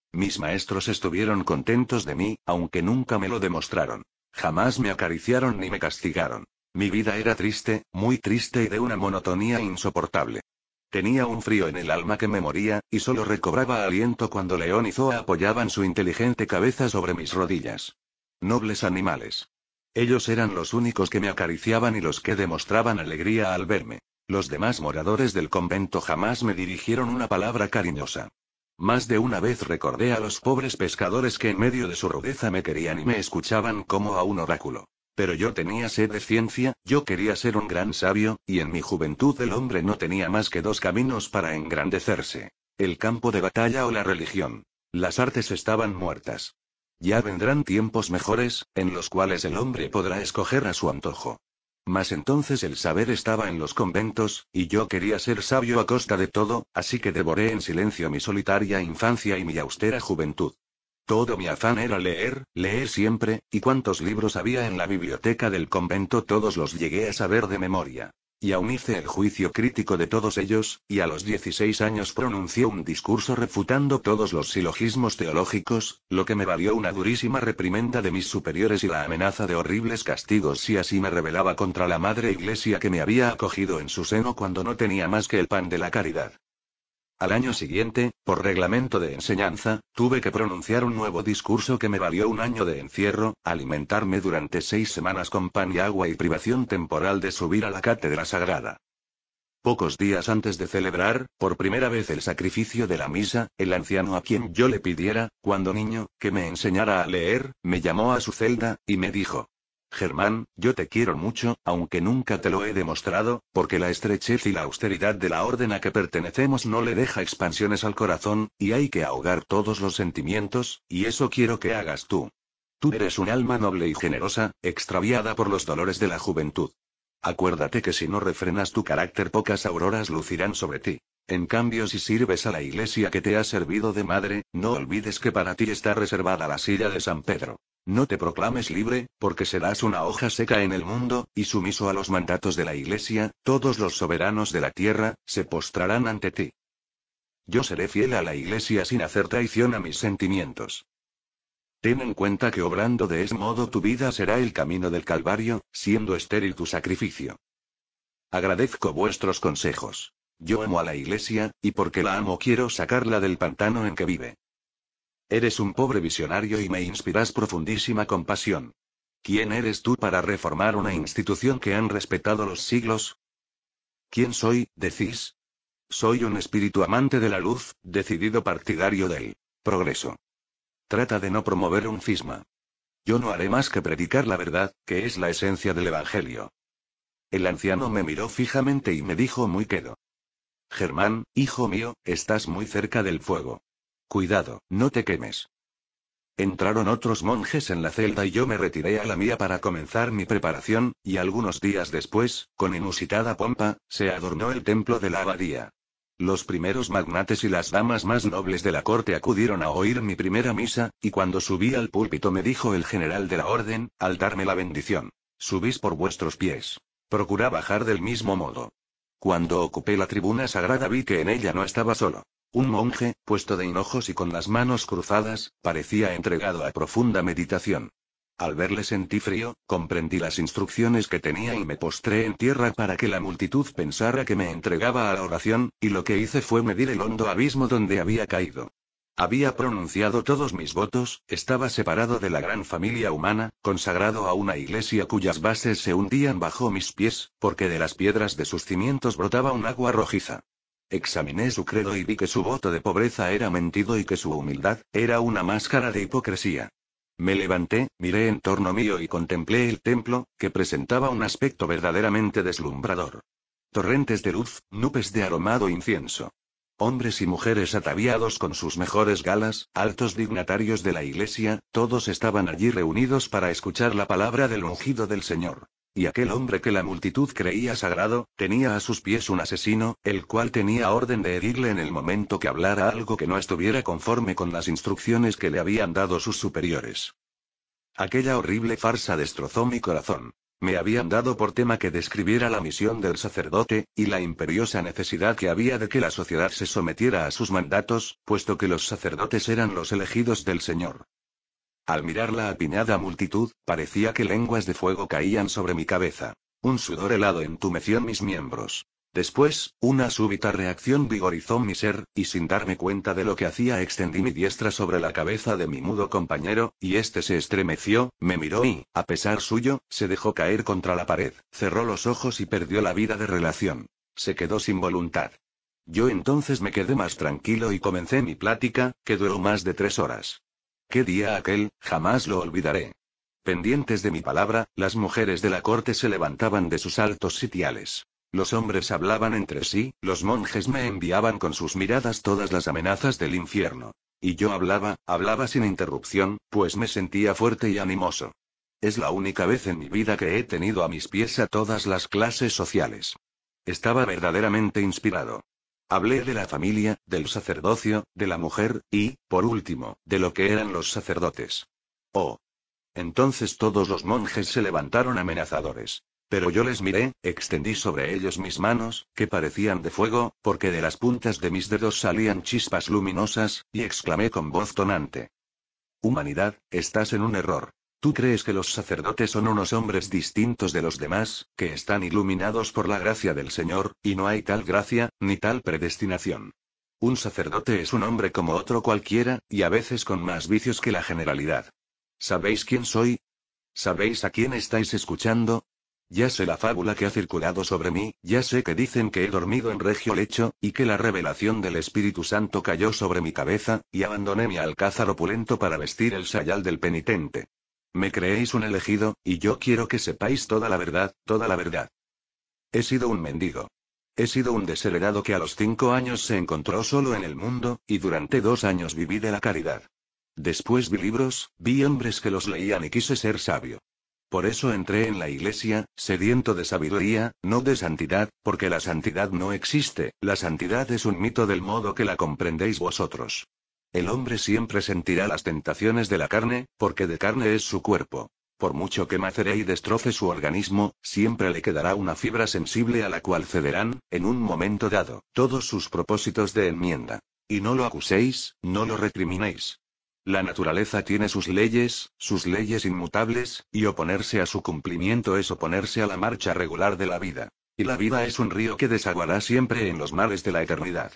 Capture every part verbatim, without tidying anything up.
Mis maestros estuvieron contentos de mí, aunque nunca me lo demostraron. Jamás me acariciaron ni me castigaron. Mi vida era triste, muy triste y de una monotonía insoportable. Tenía un frío en el alma que me moría, y solo recobraba aliento cuando León y Zoa apoyaban su inteligente cabeza sobre mis rodillas. Nobles animales. Ellos eran los únicos que me acariciaban y los que demostraban alegría al verme. Los demás moradores del convento jamás me dirigieron una palabra cariñosa. Más de una vez recordé a los pobres pescadores que en medio de su rudeza me querían y me escuchaban como a un oráculo. Pero yo tenía sed de ciencia, yo quería ser un gran sabio, y en mi juventud el hombre no tenía más que dos caminos para engrandecerse: el campo de batalla o la religión. Las artes estaban muertas. Ya vendrán tiempos mejores, en los cuales el hombre podrá escoger a su antojo. Mas entonces el saber estaba en los conventos, y yo quería ser sabio a costa de todo, así que devoré en silencio mi solitaria infancia y mi austera juventud. Todo mi afán era leer, leer siempre, y cuantos libros había en la biblioteca del convento todos los llegué a saber de memoria. Y aún hice el juicio crítico de todos ellos, y a los dieciséis años pronuncié un discurso refutando todos los silogismos teológicos, lo que me valió una durísima reprimenda de mis superiores y la amenaza de horribles castigos si así me rebelaba contra la madre iglesia que me había acogido en su seno cuando no tenía más que el pan de la caridad. Al año siguiente, por reglamento de enseñanza, tuve que pronunciar un nuevo discurso que me valió un año de encierro, alimentarme durante seis semanas con pan y agua y privación temporal de subir a la cátedra sagrada. Pocos días antes de celebrar, por primera vez el sacrificio de la misa, el anciano a quien yo le pidiera, cuando niño, que me enseñara a leer, me llamó a su celda, y me dijo: Germán, yo te quiero mucho, aunque nunca te lo he demostrado, porque la estrechez y la austeridad de la orden a que pertenecemos no le deja expansiones al corazón, y hay que ahogar todos los sentimientos, y eso quiero que hagas tú. Tú eres un alma noble y generosa, extraviada por los dolores de la juventud. Acuérdate que si no refrenas tu carácter, pocas auroras lucirán sobre ti. En cambio, si sirves a la iglesia que te ha servido de madre, no olvides que para ti está reservada la silla de San Pedro. No te proclames libre, porque serás una hoja seca en el mundo, y sumiso a los mandatos de la iglesia, todos los soberanos de la tierra se postrarán ante ti. Yo seré fiel a la iglesia sin hacer traición a mis sentimientos. Ten en cuenta que obrando de ese modo tu vida será el camino del Calvario, siendo estéril tu sacrificio. Agradezco vuestros consejos. Yo amo a la iglesia, y porque la amo quiero sacarla del pantano en que vive. Eres un pobre visionario y me inspiras profundísima compasión. ¿Quién eres tú para reformar una institución que han respetado los siglos? ¿Quién soy, decís? Soy un espíritu amante de la luz, decidido partidario del progreso. Trata de no promover un cisma. Yo no haré más que predicar la verdad, que es la esencia del Evangelio. El anciano me miró fijamente y me dijo muy quedo: Germán, hijo mío, estás muy cerca del fuego. Cuidado, no te quemes. Entraron otros monjes en la celda y yo me retiré a la mía para comenzar mi preparación, y algunos días después, con inusitada pompa, se adornó el templo de la abadía. Los primeros magnates y las damas más nobles de la corte acudieron a oír mi primera misa, y cuando subí al púlpito me dijo el general de la orden, al darme la bendición: subís por vuestros pies. Procurá bajar del mismo modo. Cuando ocupé la tribuna sagrada vi que en ella no estaba solo. Un monje, puesto de hinojos y con las manos cruzadas, parecía entregado a profunda meditación. Al verle sentí frío, comprendí las instrucciones que tenía y me postré en tierra para que la multitud pensara que me entregaba a la oración, y lo que hice fue medir el hondo abismo donde había caído. Había pronunciado todos mis votos, estaba separado de la gran familia humana, consagrado a una iglesia cuyas bases se hundían bajo mis pies, porque de las piedras de sus cimientos brotaba un agua rojiza. Examiné su credo y vi que su voto de pobreza era mentido y que su humildad era una máscara de hipocresía. Me levanté, miré en torno mío y contemplé el templo, que presentaba un aspecto verdaderamente deslumbrador. Torrentes de luz, nubes de aromado incienso. Hombres y mujeres ataviados con sus mejores galas, altos dignatarios de la iglesia, todos estaban allí reunidos para escuchar la palabra del ungido del Señor. Y aquel hombre que la multitud creía sagrado, tenía a sus pies un asesino, el cual tenía orden de herirle en el momento que hablara algo que no estuviera conforme con las instrucciones que le habían dado sus superiores. Aquella horrible farsa destrozó mi corazón. Me habían dado por tema que describiera la misión del sacerdote, y la imperiosa necesidad que había de que la sociedad se sometiera a sus mandatos, puesto que los sacerdotes eran los elegidos del Señor. Al mirar la apiñada multitud, parecía que lenguas de fuego caían sobre mi cabeza. Un sudor helado entumeció mis miembros. Después, una súbita reacción vigorizó mi ser, y sin darme cuenta de lo que hacía extendí mi diestra sobre la cabeza de mi mudo compañero, y este se estremeció, me miró y, a pesar suyo, se dejó caer contra la pared, cerró los ojos y perdió la vida de relación. Se quedó sin voluntad. Yo entonces me quedé más tranquilo y comencé mi plática, que duró más de tres horas. ¿Qué día aquel? Jamás lo olvidaré. Pendientes de mi palabra, las mujeres de la corte se levantaban de sus altos sitiales. Los hombres hablaban entre sí, los monjes me enviaban con sus miradas todas las amenazas del infierno. Y yo hablaba, hablaba sin interrupción, pues me sentía fuerte y animoso. Es la única vez en mi vida que he tenido a mis pies a todas las clases sociales. Estaba verdaderamente inspirado. Hablé de la familia, del sacerdocio, de la mujer, y, por último, de lo que eran los sacerdotes. Oh. Entonces todos los monjes se levantaron amenazadores. Pero yo les miré, extendí sobre ellos mis manos, que parecían de fuego, porque de las puntas de mis dedos salían chispas luminosas, y exclamé con voz tonante. Humanidad, estás en un error. Tú crees que los sacerdotes son unos hombres distintos de los demás, que están iluminados por la gracia del Señor, y no hay tal gracia, ni tal predestinación. Un sacerdote es un hombre como otro cualquiera, y a veces con más vicios que la generalidad. ¿Sabéis quién soy? ¿Sabéis a quién estáis escuchando? Ya sé la fábula que ha circulado sobre mí, ya sé que dicen que he dormido en regio lecho, y que la revelación del Espíritu Santo cayó sobre mi cabeza, y abandoné mi alcázar opulento para vestir el sayal del penitente. Me creéis un elegido, y yo quiero que sepáis toda la verdad, toda la verdad. He sido un mendigo. He sido un desheredado que a los cinco años se encontró solo en el mundo, y durante dos años viví de la caridad. Después vi libros, vi hombres que los leían y quise ser sabio. Por eso entré en la iglesia, sediento de sabiduría, no de santidad, porque la santidad no existe, la santidad es un mito del modo que la comprendéis vosotros. El hombre siempre sentirá las tentaciones de la carne, porque de carne es su cuerpo. Por mucho que macere y destroce su organismo, siempre le quedará una fibra sensible a la cual cederán, en un momento dado, todos sus propósitos de enmienda. Y no lo acuséis, no lo recriminéis. La naturaleza tiene sus leyes, sus leyes inmutables, y oponerse a su cumplimiento es oponerse a la marcha regular de la vida. Y la vida es un río que desaguará siempre en los mares de la eternidad.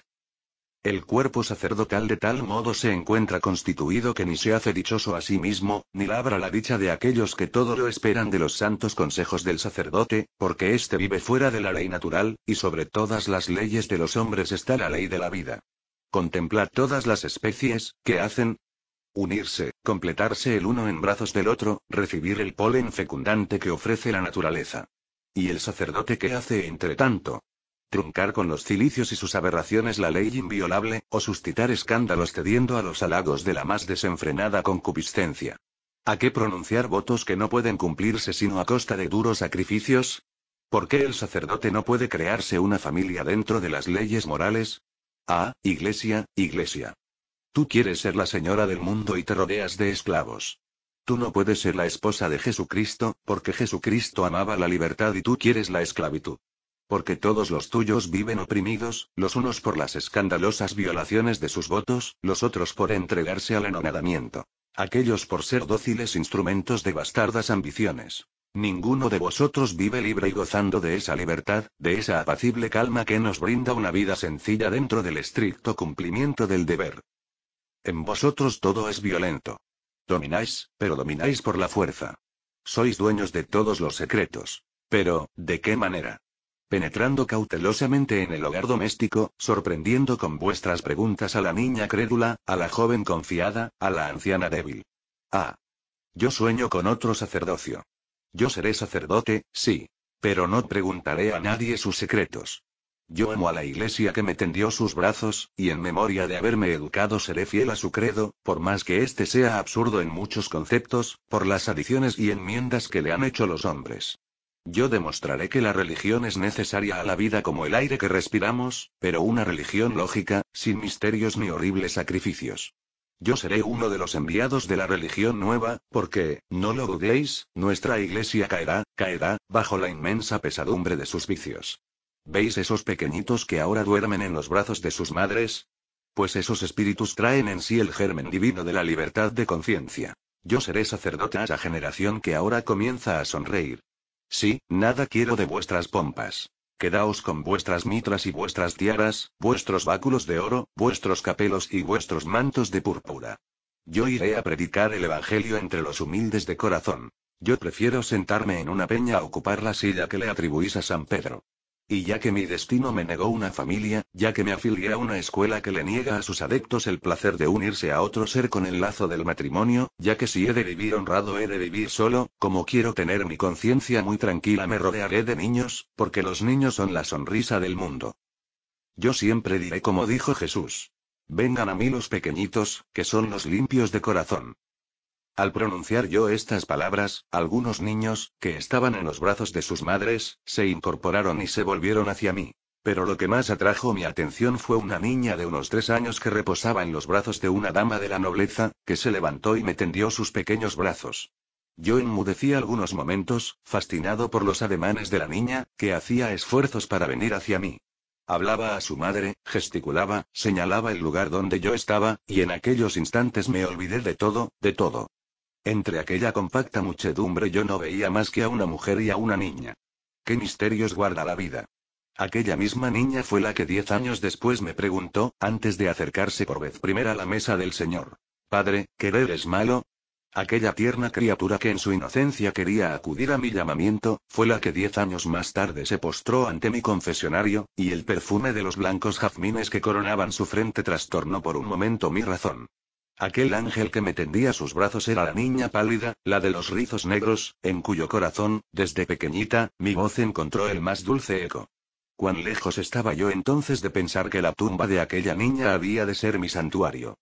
El cuerpo sacerdotal de tal modo se encuentra constituido que ni se hace dichoso a sí mismo, ni labra la dicha de aquellos que todo lo esperan de los santos consejos del sacerdote, porque éste vive fuera de la ley natural, y sobre todas las leyes de los hombres está la ley de la vida. Contemplad todas las especies, ¿qué hacen? Unirse, completarse el uno en brazos del otro, recibir el polen fecundante que ofrece la naturaleza. ¿Y el sacerdote qué hace entre tanto? Truncar con los cilicios y sus aberraciones la ley inviolable, o suscitar escándalos cediendo a los halagos de la más desenfrenada concupiscencia. ¿A qué pronunciar votos que no pueden cumplirse sino a costa de duros sacrificios? ¿Por qué el sacerdote no puede crearse una familia dentro de las leyes morales? Ah, Iglesia, Iglesia. Tú quieres ser la señora del mundo y te rodeas de esclavos. Tú no puedes ser la esposa de Jesucristo, porque Jesucristo amaba la libertad y tú quieres la esclavitud. Porque todos los tuyos viven oprimidos, los unos por las escandalosas violaciones de sus votos, los otros por entregarse al anonadamiento. Aquellos por ser dóciles instrumentos de bastardas ambiciones. Ninguno de vosotros vive libre y gozando de esa libertad, de esa apacible calma que nos brinda una vida sencilla dentro del estricto cumplimiento del deber. En vosotros todo es violento. Domináis, pero domináis por la fuerza. Sois dueños de todos los secretos. Pero, ¿de qué manera? Penetrando cautelosamente en el hogar doméstico, sorprendiendo con vuestras preguntas a la niña crédula, a la joven confiada, a la anciana débil. Ah. Yo sueño con otro sacerdocio. Yo seré sacerdote, sí. Pero no preguntaré a nadie sus secretos. Yo amo a la Iglesia que me tendió sus brazos, y en memoria de haberme educado seré fiel a su credo, por más que éste sea absurdo en muchos conceptos, por las adiciones y enmiendas que le han hecho los hombres. Yo demostraré que la religión es necesaria a la vida como el aire que respiramos, pero una religión lógica, sin misterios ni horribles sacrificios. Yo seré uno de los enviados de la religión nueva, porque, no lo dudéis, nuestra iglesia caerá, caerá, bajo la inmensa pesadumbre de sus vicios. ¿Veis esos pequeñitos que ahora duermen en los brazos de sus madres? Pues esos espíritus traen en sí el germen divino de la libertad de conciencia. Yo seré sacerdote a esa generación que ahora comienza a sonreír. Sí, nada quiero de vuestras pompas. Quedaos con vuestras mitras y vuestras tiaras, vuestros báculos de oro, vuestros capelos y vuestros mantos de púrpura. Yo iré a predicar el evangelio entre los humildes de corazón. Yo prefiero sentarme en una peña a ocupar la silla que le atribuís a San Pedro. Y ya que mi destino me negó una familia, ya que me afilié a una escuela que le niega a sus adeptos el placer de unirse a otro ser con el lazo del matrimonio, ya que si he de vivir honrado he de vivir solo, como quiero tener mi conciencia muy tranquila me rodearé de niños, porque los niños son la sonrisa del mundo. Yo siempre diré como dijo Jesús. Vengan a mí los pequeñitos, que son los limpios de corazón. Al pronunciar yo estas palabras, algunos niños, que estaban en los brazos de sus madres, se incorporaron y se volvieron hacia mí. Pero lo que más atrajo mi atención fue una niña de unos tres años que reposaba en los brazos de una dama de la nobleza, que se levantó y me tendió sus pequeños brazos. Yo enmudecí algunos momentos, fascinado por los ademanes de la niña, que hacía esfuerzos para venir hacia mí. Hablaba a su madre, gesticulaba, señalaba el lugar donde yo estaba, y en aquellos instantes me olvidé de todo, de todo. Entre aquella compacta muchedumbre yo no veía más que a una mujer y a una niña. ¿Qué misterios guarda la vida? Aquella misma niña fue la que diez años después me preguntó, antes de acercarse por vez primera a la mesa del Señor. Padre, ¿querer es malo? Aquella tierna criatura que en su inocencia quería acudir a mi llamamiento, fue la que diez años más tarde se postró ante mi confesionario, y el perfume de los blancos jazmines que coronaban su frente trastornó por un momento mi razón. Aquel ángel que me tendía sus brazos era la niña pálida, la de los rizos negros, en cuyo corazón, desde pequeñita, mi voz encontró el más dulce eco. Cuán lejos estaba yo entonces de pensar que la tumba de aquella niña había de ser mi santuario.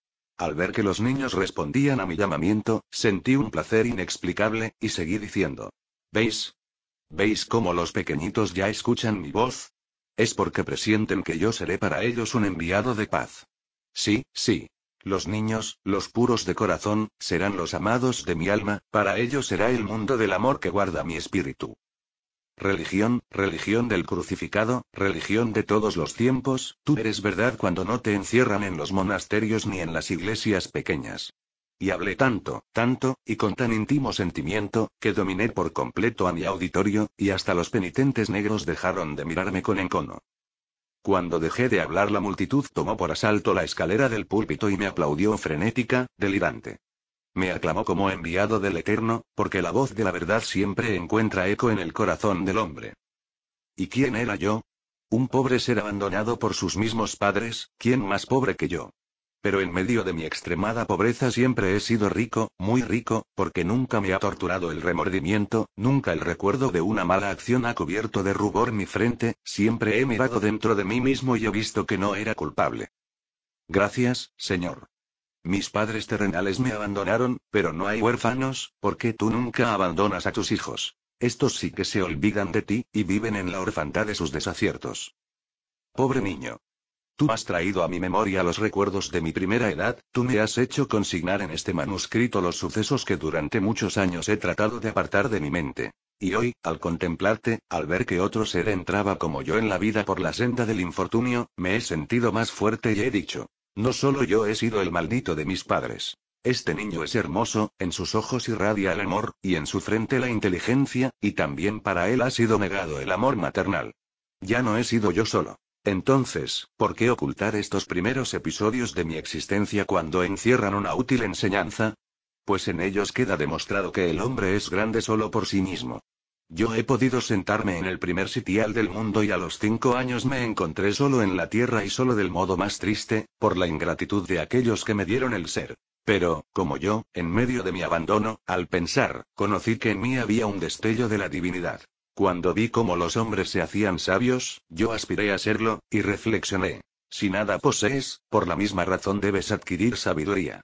Al ver que los niños respondían a mi llamamiento, sentí un placer inexplicable, y seguí diciendo. ¿Veis? ¿Veis cómo los pequeñitos ya escuchan mi voz? Es porque presienten que yo seré para ellos un enviado de paz. Sí, sí. Los niños, los puros de corazón, serán los amados de mi alma, para ellos será el mundo del amor que guarda mi espíritu. Religión, religión del crucificado, religión de todos los tiempos, tú eres verdad cuando no te encierran en los monasterios ni en las iglesias pequeñas. Y hablé tanto, tanto, y con tan íntimo sentimiento, que dominé por completo a mi auditorio, y hasta los penitentes negros dejaron de mirarme con encono. Cuando dejé de hablar la multitud tomó por asalto la escalera del púlpito y me aplaudió frenética, delirante. Me aclamó como enviado del Eterno, porque la voz de la verdad siempre encuentra eco en el corazón del hombre. ¿Y quién era yo? Un pobre ser abandonado por sus mismos padres, ¿quién más pobre que yo? Pero en medio de mi extremada pobreza siempre he sido rico, muy rico, porque nunca me ha torturado el remordimiento, nunca el recuerdo de una mala acción ha cubierto de rubor mi frente, siempre he mirado dentro de mí mismo y he visto que no era culpable. Gracias, Señor. Mis padres terrenales me abandonaron, pero no hay huérfanos, porque tú nunca abandonas a tus hijos. Estos sí que se olvidan de ti, y viven en la orfandad de sus desaciertos. Pobre niño. Tú has traído a mi memoria los recuerdos de mi primera edad, tú me has hecho consignar en este manuscrito los sucesos que durante muchos años he tratado de apartar de mi mente. Y hoy, al contemplarte, al ver que otro ser entraba como yo en la vida por la senda del infortunio, me he sentido más fuerte y he dicho, no solo yo he sido el maldito de mis padres. Este niño es hermoso, en sus ojos irradia el amor, y en su frente la inteligencia, y también para él ha sido negado el amor maternal. Ya no he sido yo solo. Entonces, ¿por qué ocultar estos primeros episodios de mi existencia cuando encierran una útil enseñanza? Pues en ellos queda demostrado que el hombre es grande solo por sí mismo. Yo he podido sentarme en el primer sitial del mundo y a los cinco años me encontré solo en la tierra y solo del modo más triste, por la ingratitud de aquellos que me dieron el ser. Pero, como yo, en medio de mi abandono, al pensar, conocí que en mí había un destello de la divinidad. Cuando vi cómo los hombres se hacían sabios, yo aspiré a serlo, y reflexioné. Si nada posees, por la misma razón debes adquirir sabiduría.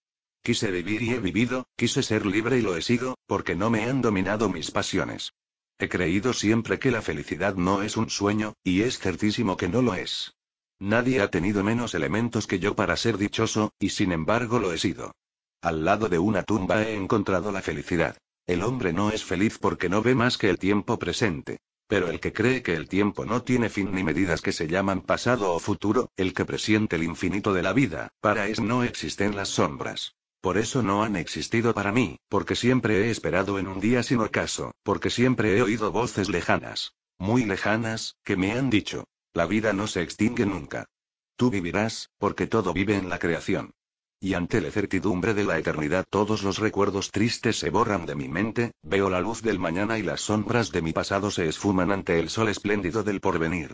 Quise vivir y he vivido, quise ser libre y lo he sido, porque no me han dominado mis pasiones. He creído siempre que la felicidad no es un sueño, y es certísimo que no lo es. Nadie ha tenido menos elementos que yo para ser dichoso, y sin embargo lo he sido. Al lado de una tumba he encontrado la felicidad. El hombre no es feliz porque no ve más que el tiempo presente. Pero el que cree que el tiempo no tiene fin ni medidas que se llaman pasado o futuro, el que presiente el infinito de la vida, para eso no existen las sombras. Por eso no han existido para mí, porque siempre he esperado en un día sin ocaso, porque siempre he oído voces lejanas, muy lejanas, que me han dicho: la vida no se extingue nunca. Tú vivirás, porque todo vive en la creación. Y ante la certidumbre de la eternidad todos los recuerdos tristes se borran de mi mente, veo la luz del mañana y las sombras de mi pasado se esfuman ante el sol espléndido del porvenir.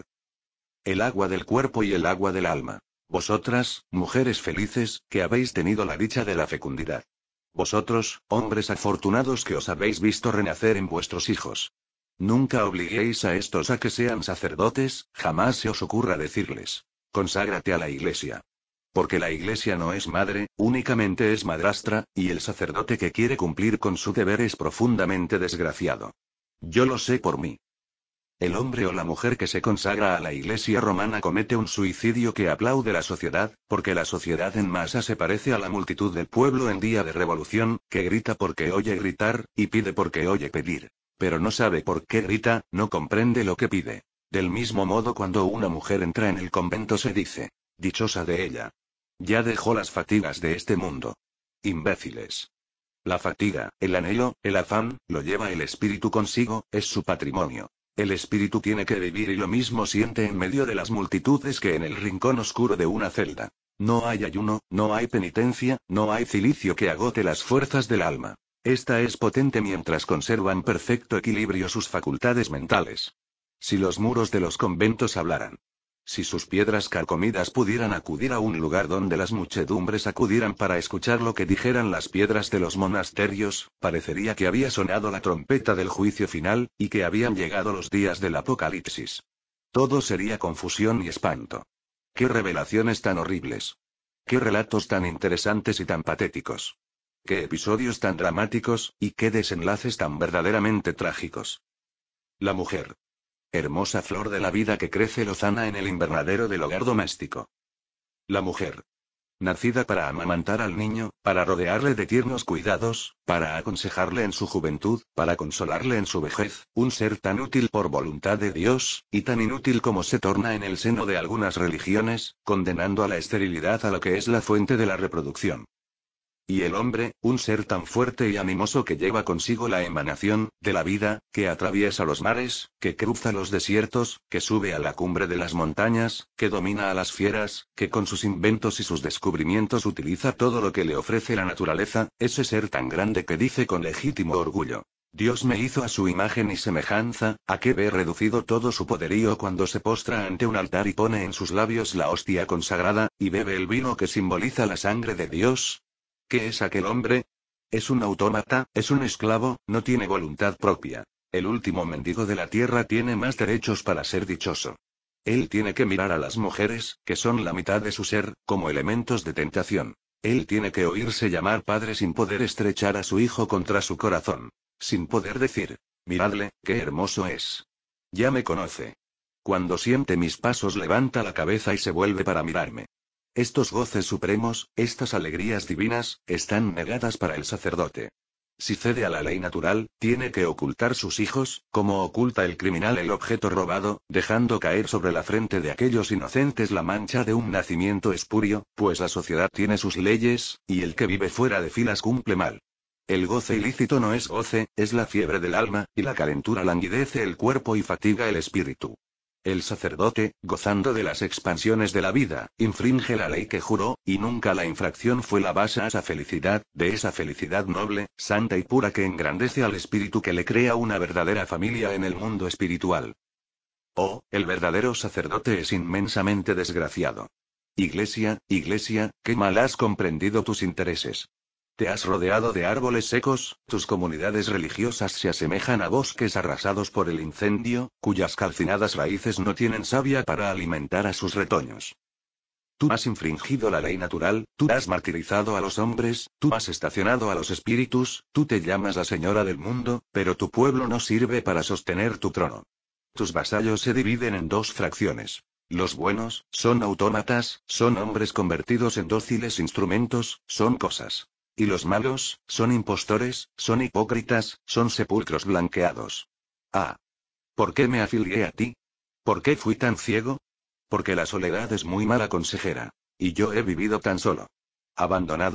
El agua del cuerpo y el agua del alma. Vosotras, mujeres felices, que habéis tenido la dicha de la fecundidad. Vosotros, hombres afortunados que os habéis visto renacer en vuestros hijos. Nunca obliguéis a estos a que sean sacerdotes, jamás se os ocurra decirles: conságrate a la Iglesia. Porque la Iglesia no es madre, únicamente es madrastra, y el sacerdote que quiere cumplir con su deber es profundamente desgraciado. Yo lo sé por mí. El hombre o la mujer que se consagra a la Iglesia romana comete un suicidio que aplaude la sociedad, porque la sociedad en masa se parece a la multitud del pueblo en día de revolución, que grita porque oye gritar, y pide porque oye pedir. Pero no sabe por qué grita, no comprende lo que pide. Del mismo modo, cuando una mujer entra en el convento se dice: dichosa de ella. Ya dejó las fatigas de este mundo. Imbéciles. La fatiga, el anhelo, el afán, lo lleva el espíritu consigo, es su patrimonio. El espíritu tiene que vivir y lo mismo siente en medio de las multitudes que en el rincón oscuro de una celda. No hay ayuno, no hay penitencia, no hay cilicio que agote las fuerzas del alma. Esta es potente mientras conservan perfecto equilibrio sus facultades mentales. Si los muros de los conventos hablaran. Si sus piedras carcomidas pudieran acudir a un lugar donde las muchedumbres acudieran para escuchar lo que dijeran las piedras de los monasterios, parecería que había sonado la trompeta del juicio final, y que habían llegado los días del apocalipsis. Todo sería confusión y espanto. ¡Qué revelaciones tan horribles! ¡Qué relatos tan interesantes y tan patéticos! ¡Qué episodios tan dramáticos, y qué desenlaces tan verdaderamente trágicos! La mujer. Hermosa flor de la vida que crece lozana en el invernadero del hogar doméstico. La mujer. Nacida para amamantar al niño, para rodearle de tiernos cuidados, para aconsejarle en su juventud, para consolarle en su vejez, un ser tan útil por voluntad de Dios, y tan inútil como se torna en el seno de algunas religiones, condenando a la esterilidad a lo que es la fuente de la reproducción. Y el hombre, un ser tan fuerte y animoso que lleva consigo la emanación de la vida, que atraviesa los mares, que cruza los desiertos, que sube a la cumbre de las montañas, que domina a las fieras, que con sus inventos y sus descubrimientos utiliza todo lo que le ofrece la naturaleza, ese ser tan grande que dice con legítimo orgullo: Dios me hizo a su imagen y semejanza, ¿a qué ve reducido todo su poderío cuando se postra ante un altar y pone en sus labios la hostia consagrada, y bebe el vino que simboliza la sangre de Dios? ¿Qué es aquel hombre? Es un autómata, es un esclavo, no tiene voluntad propia. El último mendigo de la tierra tiene más derechos para ser dichoso. Él tiene que mirar a las mujeres, que son la mitad de su ser, como elementos de tentación. Él tiene que oírse llamar padre sin poder estrechar a su hijo contra su corazón. Sin poder decir: miradle, qué hermoso es. Ya me conoce. Cuando siente mis pasos levanta la cabeza y se vuelve para mirarme. Estos goces supremos, estas alegrías divinas, están negadas para el sacerdote. Si cede a la ley natural, tiene que ocultar sus hijos, como oculta el criminal el objeto robado, dejando caer sobre la frente de aquellos inocentes la mancha de un nacimiento espurio, pues la sociedad tiene sus leyes, y el que vive fuera de filas cumple mal. El goce ilícito no es goce, es la fiebre del alma, y la calentura languidece el cuerpo y fatiga el espíritu. El sacerdote, gozando de las expansiones de la vida, infringe la ley que juró, y nunca la infracción fue la base a esa felicidad, de esa felicidad noble, santa y pura que engrandece al espíritu que le crea una verdadera familia en el mundo espiritual. Oh, el verdadero sacerdote es inmensamente desgraciado. Iglesia, Iglesia, qué mal has comprendido tus intereses. Te has rodeado de árboles secos, tus comunidades religiosas se asemejan a bosques arrasados por el incendio, cuyas calcinadas raíces no tienen savia para alimentar a sus retoños. Tú has infringido la ley natural, tú has martirizado a los hombres, tú has estacionado a los espíritus, tú te llamas la señora del mundo, pero tu pueblo no sirve para sostener tu trono. Tus vasallos se dividen en dos fracciones. Los buenos, son autómatas, son hombres convertidos en dóciles instrumentos, son cosas. Y los malos, son impostores, son hipócritas, son sepulcros blanqueados. Ah. ¿Por qué me afilié a ti? ¿Por qué fui tan ciego? Porque la soledad es muy mala consejera. Y yo he vivido tan solo. Abandonado.